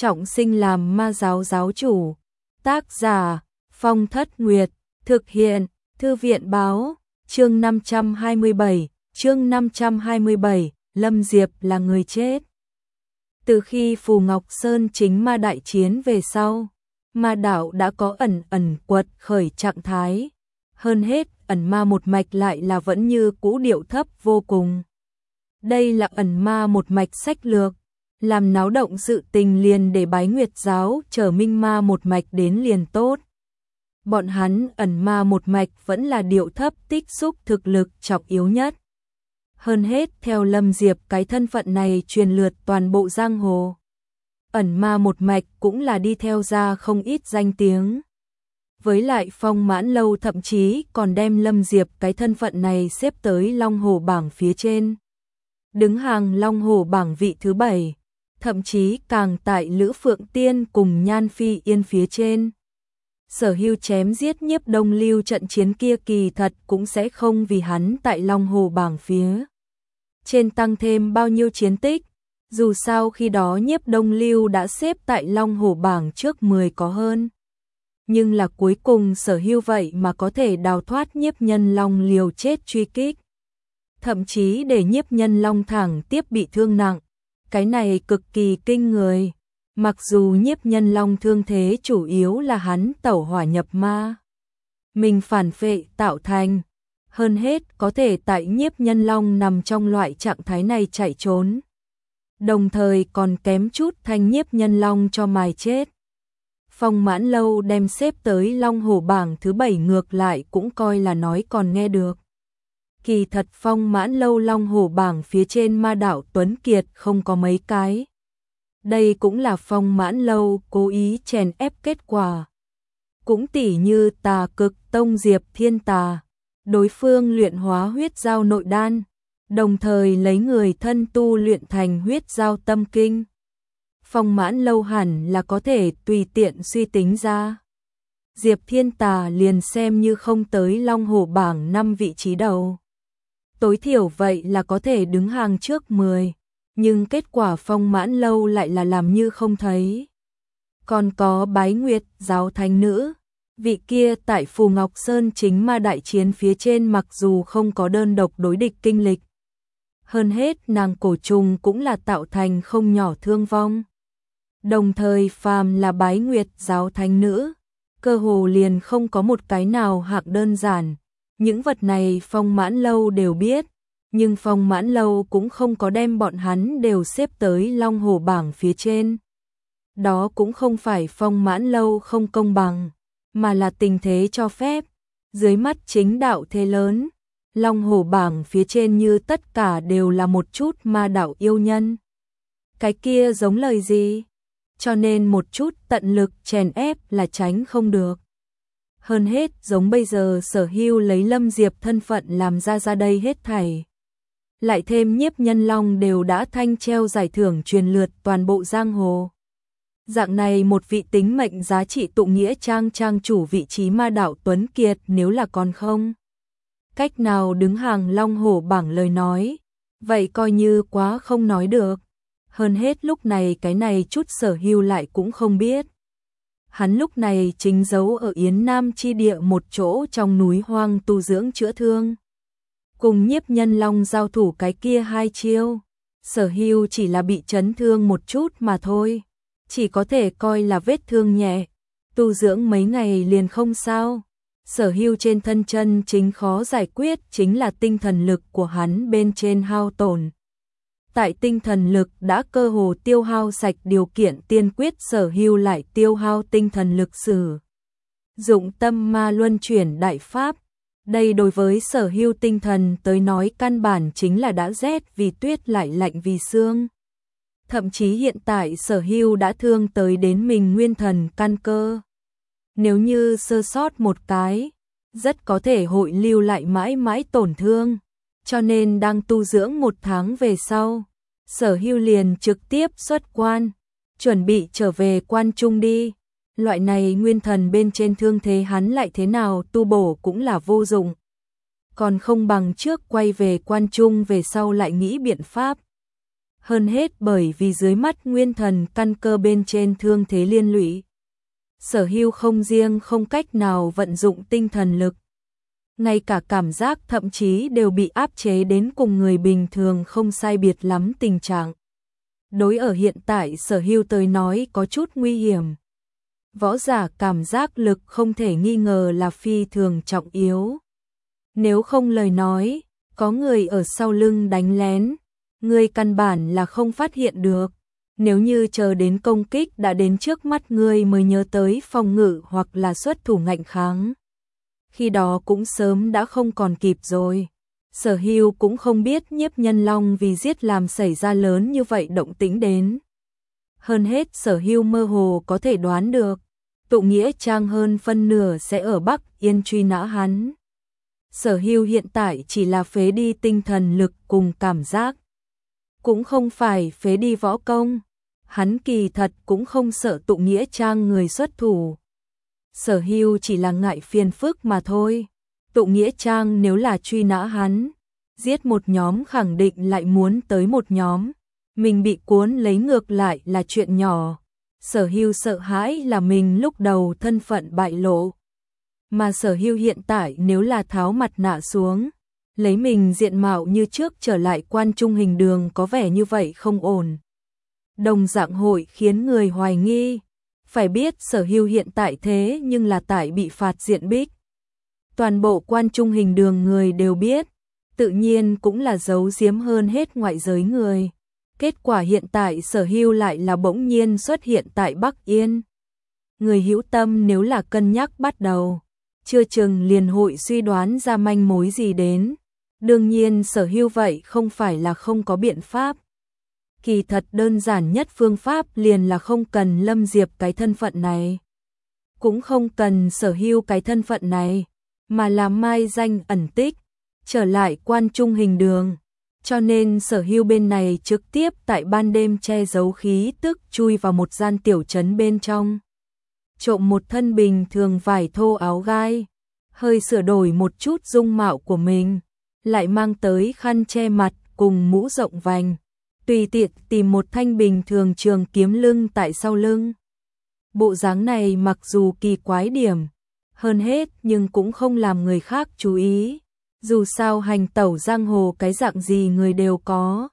trọng sinh làm ma giáo giáo chủ. Tác giả Phong Thất Nguyệt, thực hiện Thư viện Báo. Chương 527, Lâm Diệp là người chết. Từ khi Phù Ngọc Sơn chính ma đại chiến về sau, ma đạo đã có ẩn quật khởi trạng thái. Hơn hết, ẩn ma một mạch lại là vẫn như cũ điệu thấp vô cùng. Đây là ẩn ma một mạch sách lược, làm náo động sự tình liền để Bái Nguyệt giáo trở minh ma một mạch đến liền tốt. Bọn hắn ẩn ma một mạch vẫn là điệu thấp tích xúc thực lực trọng yếu nhất. Hơn hết theo Lâm Diệp cái thân phận này truyền lượt toàn bộ giang hồ. Ẩn ma một mạch cũng là đi theo ra không ít danh tiếng. Với lại Phong Mãn Lâu thậm chí còn đem Lâm Diệp cái thân phận này xếp tới Long Hổ bảng phía trên. Đứng hàng Long Hổ bảng vị thứ 7, thậm chí càng tại Lữ Phượng Tiên cùng Nhan Phi Yên phía trên. Sở Hưu chém giết Nhiếp Đông Lưu trận chiến kia kỳ thật cũng sẽ không vì hắn tại Long Hổ bảng phía trên tăng thêm bao nhiêu chiến tích, dù sao khi đó Nhiếp Đông Lưu đã xếp tại Long Hổ bảng trước 10 có hơn. Nhưng là cuối cùng Sở Hưu vậy mà có thể đào thoát Nhiếp Nhân Long liều chết truy kích. Thậm chí để Nhiếp Nhân Long thẳng tiếp bị thương nặng. Cái này cực kỳ kinh người. Mặc dù Nhiếp Nhân Long thương thế chủ yếu là hắn tẩu hỏa nhập ma, mình phản phệ tạo thành. Hơn hết có thể tại Nhiếp Nhân Long nằm trong loại trạng thái này chạy trốn. Đồng thời còn kém chút thành Nhiếp Nhân Long cho mài chết. Phong Mãn Lâu đem xếp tới Long Hổ bảng thứ 7 ngược lại cũng coi là nói còn nghe được. Kỳ thật Phong Mãn Lâu Long Hổ bảng phía trên ma đạo Tuấn Kiệt không có mấy cái. Đây cũng là Phong Mãn Lâu cố ý chèn ép kết quả. Cũng tỉ như Tà Cực Tông Diệp Thiên Tà, đối phương luyện hóa huyết giao nội đan, đồng thời lấy người thân tu luyện thành huyết giao tâm kinh. Phong Mãn Lâu hẳn là có thể tùy tiện suy tính ra. Diệp Thiên Tà liền xem như không tới Long Hổ bảng 5 vị trí đầu. Tối thiểu vậy là có thể đứng hàng trước 10, nhưng kết quả Phong Mãn Lâu lại là làm như không thấy. Còn có Bái Nguyệt giáo thánh nữ, vị kia tại Phù Ngọc Sơn chính ma đại chiến phía trên mặc dù không có đơn độc đối địch kinh lịch. Hơn hết nàng cổ trùng cũng là tạo thành không nhỏ thương vong. Đồng thời phàm là Bái Nguyệt giáo thánh nữ, cơ hồ liền không có một cái nào hạng đơn giản. Những vật này Phong Mãn Lâu đều biết, nhưng Phong Mãn Lâu cũng không có đem bọn hắn đều xếp tới Long Hổ bảng phía trên. Đó cũng không phải Phong Mãn Lâu không công bằng, mà là tình thế cho phép. Dưới mắt chính đạo thế lớn, Long Hổ bảng phía trên như tất cả đều là một chút ma đạo yêu nhân. Cái kia giống lời gì? Cho nên một chút tận lực chèn ép là tránh không được. Hơn hết giống bây giờ Sở Hưu lấy Lâm Diệp thân phận làm ra đây hết thảy. Lại thêm Nhiếp Nhân Long đều đã thanh treo giải thưởng truyền lượt toàn bộ giang hồ. Dạng này một vị tính mệnh giá trị tụng nghĩa trang chủ vị trí ma đạo Tuấn Kiệt nếu là còn không cách nào đứng hàng Long Hổ bảng lời nói, vậy coi như quá không nói được. Hơn hết lúc này cái này chút Sở Hưu lại cũng không biết. Hắn lúc này chính giấu ở Yến Nam chi địa một chỗ trong núi hoang tu dưỡng chữa thương. Cùng Nhiếp Nhân Long giao thủ cái kia 2 chiêu, Sở Hưu chỉ là bị chấn thương một chút mà thôi. Chỉ có thể coi là vết thương nhẹ, tu dưỡng mấy ngày liền không sao. Sở Hưu trên thân chân chính khó giải quyết chính là tinh thần lực của hắn bên trên hao tổn. Tại tinh thần lực đã cơ hồ tiêu hao sạch điều kiện tiên quyết Sở Hưu lại tiêu hao tinh thần lực sử dụng tâm ma luân chuyển đại pháp. Đây đối với Sở Hưu tinh thần tới nói căn bản chính là đã rét vì tuyết lại lạnh vì xương. Thậm chí hiện tại Sở Hưu đã thương tới đến mình nguyên thần căn cơ. Nếu như sơ sót một cái, rất có thể hội lưu lại mãi mãi tổn thương. Cho nên đang tu dưỡng 1 tháng về sau, Sở Hưu liền trực tiếp xuất quan, chuẩn bị trở về quan trung đi. Loại này nguyên thần bên trên thương thế hắn lại thế nào tu bổ cũng là vô dụng. Còn không bằng trước quay về quan trung về sau lại nghĩ biện pháp. hơn hết bởi vì dưới mắt nguyên thần căn cơ bên trên thương thế liên lụy. Sở Hưu không riêng không cách nào vận dụng tinh thần lực, ngay cả cảm giác thậm chí đều bị áp chế đến cùng người bình thường không sai biệt lắm tình trạng. Đối ở hiện tại Sở Hưu tới nói có chút nguy hiểm. Võ giả cảm giác lực không thể nghi ngờ là phi thường trọng yếu. Nếu không lời nói, có người ở sau lưng đánh lén, người căn bản là không phát hiện được. Nếu như chờ đến công kích đã đến trước mắt người mới nhớ tới phòng ngự hoặc là xuất thủ ngạnh kháng, khi đó cũng sớm đã không còn kịp rồi. Sở Hưu cũng không biết Nhiếp Nhân Long vì giết làm xảy ra lớn như vậy động tĩnh đến. Hơn hết Sở Hưu mơ hồ có thể đoán được, Tụ Nghĩa Trang hơn phân nửa sẽ ở Bắc Yên truy nã hắn. Sở Hưu hiện tại chỉ là phế đi tinh thần lực cùng cảm giác, cũng không phải phế đi võ công. Hắn kỳ thật cũng không sợ Tụ Nghĩa Trang người xuất thủ. Sở Hưu chỉ là ngại phiền phức mà thôi. Tụ Nghĩa Trang nếu là truy nã hắn, giết một nhóm khẳng định lại muốn tới một nhóm, mình bị cuốn lấy ngược lại là chuyện nhỏ. Sở Hưu sợ hãi là mình lúc đầu thân phận bại lộ. Mà Sở Hưu hiện tại nếu là tháo mặt nạ xuống, lấy mình diện mạo như trước trở lại Quan Trung Hình Đường có vẻ như vậy không ổn. Đồng dạng hội khiến người hoài nghi. Phải biết Sở Hưu hiện tại thế nhưng là tại bị phạt diện bích. Toàn bộ Quan Trung Hình Đường người đều biết, tự nhiên cũng là giấu giếm hơn hết ngoại giới người. Kết quả hiện tại Sở Hưu lại là bỗng nhiên xuất hiện tại Bắc Yên. Người hữu tâm nếu là cân nhắc bắt đầu, chưa chừng liền hội suy đoán ra manh mối gì đến. Đương nhiên Sở Hưu vậy không phải là không có biện pháp. Kỳ thật đơn giản nhất phương pháp liền là không cần Lâm Diệp cái thân phận này, cũng không cần Sở Hưu cái thân phận này, mà là mai danh ẩn tích, trở lại Quan Trung Hình Đường. Cho nên Sở Hưu bên này trực tiếp tại ban đêm che giấu khí tức chui vào một gian tiểu trấn bên trong, trộm một thân bình thường vải thô áo gai, hơi sửa đổi một chút dung mạo của mình, lại mang tới khăn che mặt cùng mũ rộng vành, tùy tiện tìm một thanh bình thường trường kiếm lưng tại sau lưng. Bộ dáng này mặc dù kỳ quái điểm, hơn hết nhưng cũng không làm người khác chú ý. Dù sao hành tẩu giang hồ cái dạng gì người đều có.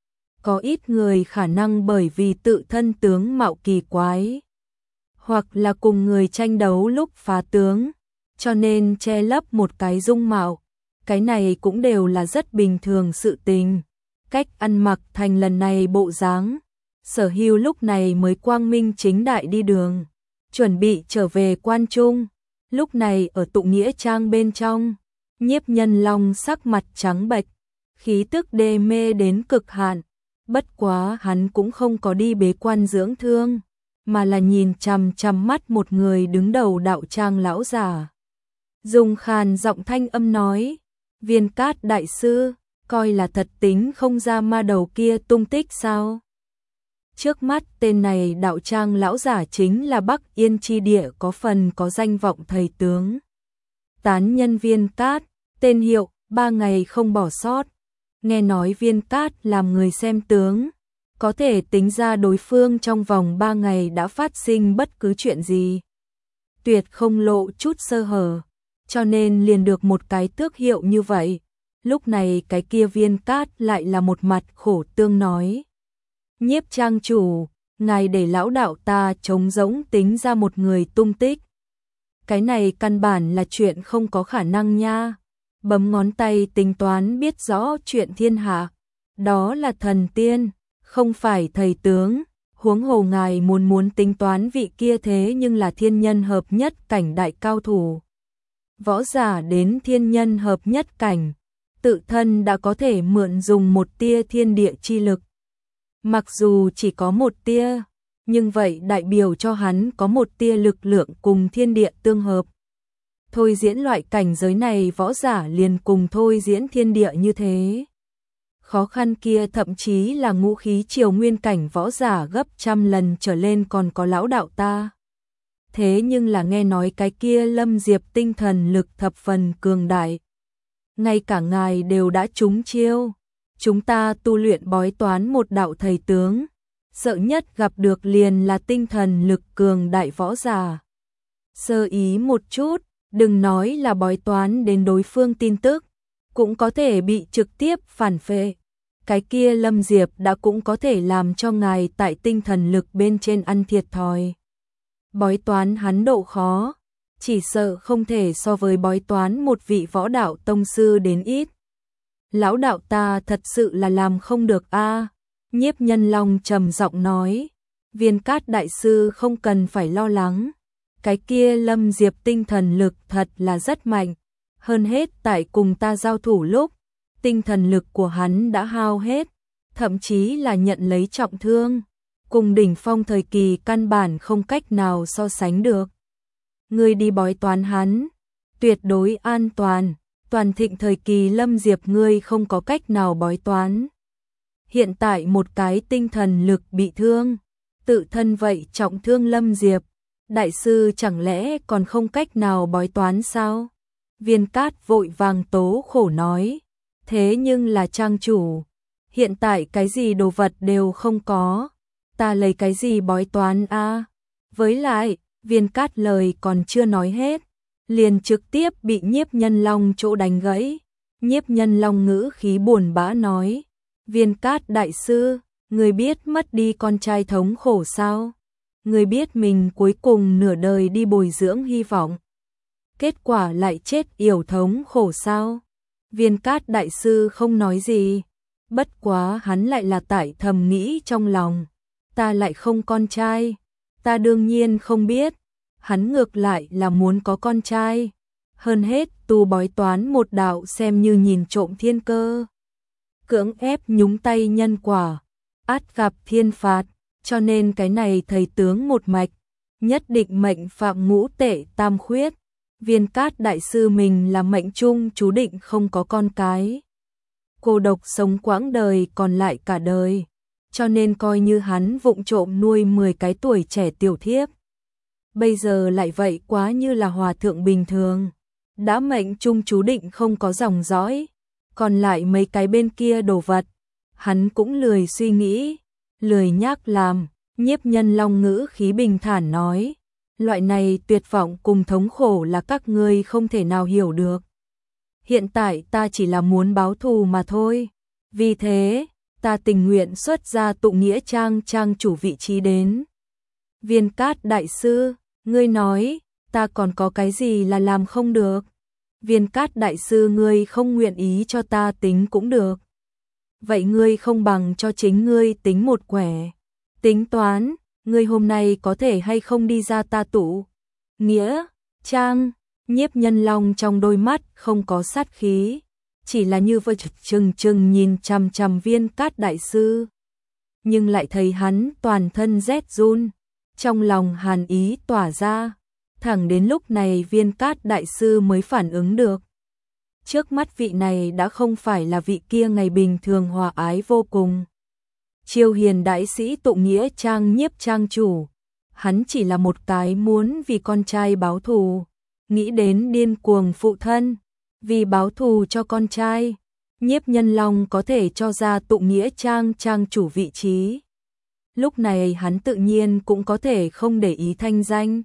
Có ít người khả năng bởi vì tự thân tướng mạo kỳ quái, hoặc là cùng người tranh đấu lúc phá tướng, cho nên che lấp một cái dung mạo. Cái này cũng đều là rất bình thường sự tình. Cách ăn mặc thành lần này bộ dáng, Sở Hưu lúc này mới quang minh chính đại đi đường, chuẩn bị trở về Quan Trung. Lúc này ở Tụ Nghĩa Trang bên trong, Nhiếp Nhân Long sắc mặt trắng bệch, khí tức đê mê đến cực hạn. Bất quá hắn cũng không có đi bế quan dưỡng thương, mà là nhìn chằm chằm mắt một người đứng đầu đạo tràng lão giả. Dùng khàn giọng thanh âm nói, Viên Cát đại sư, coi là thật tính không ra ma đầu kia tung tích sao? Trước mắt tên này đạo tràng lão giả chính là Bắc Yên chi địa có phần có danh vọng thầy tướng. Tán nhân Viên Cát, tên hiệu, 3 ngày không bỏ sót. Nghe nói Viên Cát làm người xem tướng, có thể tính ra đối phương trong vòng 3 ngày đã phát sinh bất cứ chuyện gì. Tuyệt không lộ chút sơ hở, cho nên liền được một cái tước hiệu như vậy. Lúc này cái kia Viên Cát lại là một mặt khổ tương nói. Nhiếp trang chủ, ngài để lão đạo ta trống rỗng tính ra một người tung tích. Cái này căn bản là chuyện không có khả năng nha. Bấm ngón tay tính toán biết rõ chuyện thiên hạ. Đó là thần tiên, không phải thầy tướng. Huống hồ ngài muốn tính toán vị kia thế nhưng là thiên nhân hợp nhất cảnh đại cao thủ. Võ giả đến thiên nhân hợp nhất cảnh, tự thân đã có thể mượn dùng một tia thiên địa chi lực. Mặc dù chỉ có một tia, nhưng vậy đại biểu cho hắn có một tia lực lượng cùng thiên địa tương hợp. Thôi diễn loại cảnh giới này võ giả liền cùng thôi diễn thiên địa như thế. Khó khăn kia thậm chí là ngũ khí triều nguyên cảnh võ giả gấp trăm lần trở lên còn có lão đạo ta. Thế nhưng là nghe nói cái kia Lâm Diệp tinh thần lực thập phần cường đại. Ngay cả ngài đều đã trúng chiêu. chúng ta tu luyện bói toán một đạo thầy tướng, sợ nhất gặp được liền là tinh thần lực cường đại võ giả. Sơ ý một chút, đừng nói là bói toán đến đối phương tin tức, cũng có thể bị trực tiếp phản phệ. Cái kia Lâm Diệp đã cũng có thể làm cho ngài tại tinh thần lực bên trên ăn thiệt thòi. Bói toán hắn độ khó, chỉ sợ không thể so với bói toán một vị võ đạo tông sư đến ít. Lão đạo ta thật sự là làm không được a. Nhiếp Nhân Long trầm giọng nói, Viên Cát đại sư không cần phải lo lắng. Cái kia Lâm Diệp tinh thần lực thật là rất mạnh. Hơn hết tại cùng ta giao thủ lúc, tinh thần lực của hắn đã hao hết, thậm chí là nhận lấy trọng thương. Cùng đỉnh phong thời kỳ căn bản không cách nào so sánh được. Ngươi đi bói toán hắn, tuyệt đối an toàn. Toàn thịnh thời kỳ Lâm Diệp ngươi không có cách nào bói toán. Hiện tại một cái tinh thần lực bị thương, tự thân vậy trọng thương Lâm Diệp, đại sư chẳng lẽ còn không cách nào bói toán sao? Viên Cát vội vàng tố khổ nói, thế nhưng là trang chủ, hiện tại cái gì đồ vật đều không có, ta lấy cái gì bói toán a? Với lại, Viên Cát lời còn chưa nói hết, liền trực tiếp bị Nhiếp Nhân Long chỗ đánh gãy. Nhiếp Nhân Long ngữ khí buồn bã nói, Viên Cát đại sư, người biết mất đi con trai thống khổ sao? Người biết mình cuối cùng nửa đời đi bồi dưỡng hy vọng, kết quả lại chết yểu thống khổ sao? Viên Cát đại sư không nói gì, bất quá hắn lại là tại thầm nghĩ trong lòng, ta lại không con trai, ta đương nhiên không biết. Hắn ngược lại là muốn có con trai, hơn hết tu bói toán một đạo xem như nhìn trộm thiên cơ. Cưỡng ép nhúng tay nhân quả, ắt gặp thiên phạt, cho nên cái này thầy tướng một mạch, nhất định mệnh phạm ngũ tệ tam khuyết. Viên Cát đại sư mình là mệnh chung chú định không có con cái, cô độc sống quãng đời còn lại cả đời, cho nên coi như hắn vụng trộm nuôi 10 cái tuổi trẻ tiểu thiếp. Bây giờ lại vậy quá như là hòa thượng bình thường, đã mệnh chung chú định không có dòng dõi, còn lại mấy cái bên kia đồ vật, hắn cũng lười suy nghĩ, lười nhác làm. Nhiếp Nhân Long ngữ khí bình thản nói, loại này tuyệt vọng cùng thống khổ là các ngươi không thể nào hiểu được. Hiện tại ta chỉ là muốn báo thù mà thôi, vì thế, ta tình nguyện xuất ra tụ nghĩa trang trang chủ vị trí đến. Viên Cát đại sư, ngươi nói, ta còn có cái gì là làm không được? Viên Cát đại sư ngươi không nguyện ý cho ta tính cũng được. Vậy ngươi không bằng cho chính ngươi tính một quẻ. Tính toán, ngươi hôm nay có thể hay không đi ra ta tụ nghĩa trang? Nhiếp Nhân Long trong đôi mắt không có sát khí, chỉ là như vậy chừng chừng nhìn chằm chằm Viên Cát đại sư. Nhưng lại thấy hắn toàn thân rét run, trong lòng hàn ý tỏa ra, thẳng đến lúc này Viên Cát đại sư mới phản ứng được. Trước mắt vị này đã không phải là vị kia ngày bình thường hòa ái vô cùng Chiêu Hiền đại sĩ tụ nghĩa trang Nhiếp trang chủ, hắn chỉ là một cái muốn vì con trai báo thù, nghĩ đến điên cuồng phụ thân, vì báo thù cho con trai, Nhiếp Nhân Long có thể cho ra tụ nghĩa trang trang chủ vị trí. Lúc này hắn tự nhiên cũng có thể không để ý thanh danh,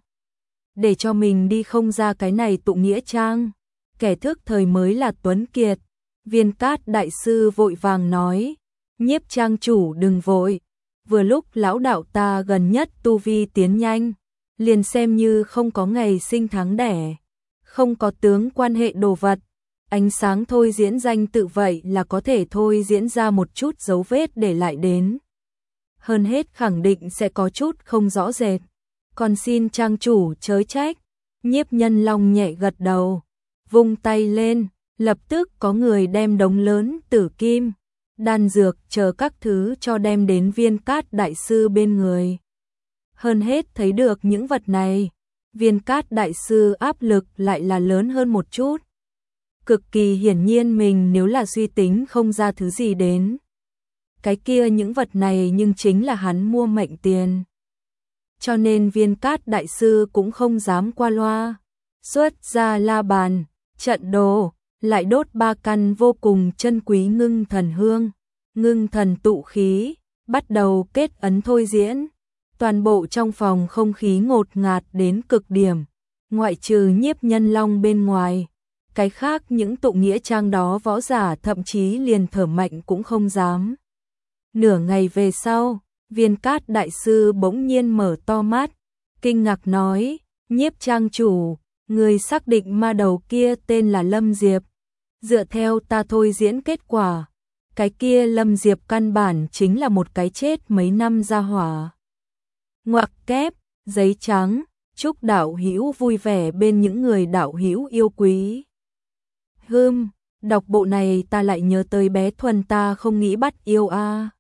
để cho mình đi không ra cái này tụ nghĩa trang. Kẻ thức thời mới là tuấn kiệt. Viên Cát đại sư vội vàng nói, Nhiếp trang chủ đừng vội, vừa lúc lão đạo ta gần nhất tu vi tiến nhanh, liền xem như không có ngày sinh tháng đẻ, không có tướng quan hệ đồ vật, ánh sáng thôi diễn danh tự vậy là có thể thôi diễn ra một chút dấu vết để lại đến. Hơn hết khẳng định sẽ có chút không rõ rệt, còn xin trang chủ chớ trách. Nhiếp Nhân Long nhẹ gật đầu, vung tay lên, lập tức có người đem đống lớn tử kim, đan dược chờ các thứ cho đem đến Viên Cát đại sư bên người. Hơn hết thấy được những vật này, Viên Cát đại sư áp lực lại là lớn hơn một chút. Cực kỳ hiển nhiên mình nếu là suy tính không ra thứ gì đến, cái kia những vật này nhưng chính là hắn mua mệnh tiền. Cho nên Viên Cát đại sư cũng không dám qua loa, xuất ra la bàn, trận đồ, lại đốt 3 căn vô cùng chân quý ngưng thần hương, ngưng thần tụ khí, bắt đầu kết ấn thôi diễn. Toàn bộ trong phòng không khí ngột ngạt đến cực điểm, ngoại trừ Nhiếp Nhân Long bên ngoài. Cái khác những tụ nghĩa trang đó võ giả thậm chí liền thở mạnh cũng không dám. Nửa ngày về sau, Viên Cát đại sư bỗng nhiên mở to mắt, kinh ngạc nói, Nhiếp trang chủ, người xác định ma đầu kia tên là Lâm Diệp. Dựa theo ta thôi diễn kết quả, cái kia Lâm Diệp căn bản chính là một cái chết mấy năm ra hỏa. Ngoặc kép, giấy trắng, chúc đạo hữu vui vẻ bên những người đạo hữu yêu quý. Đọc bộ này ta lại nhớ tới bé Thuần ta không nghĩ bắt yêu a.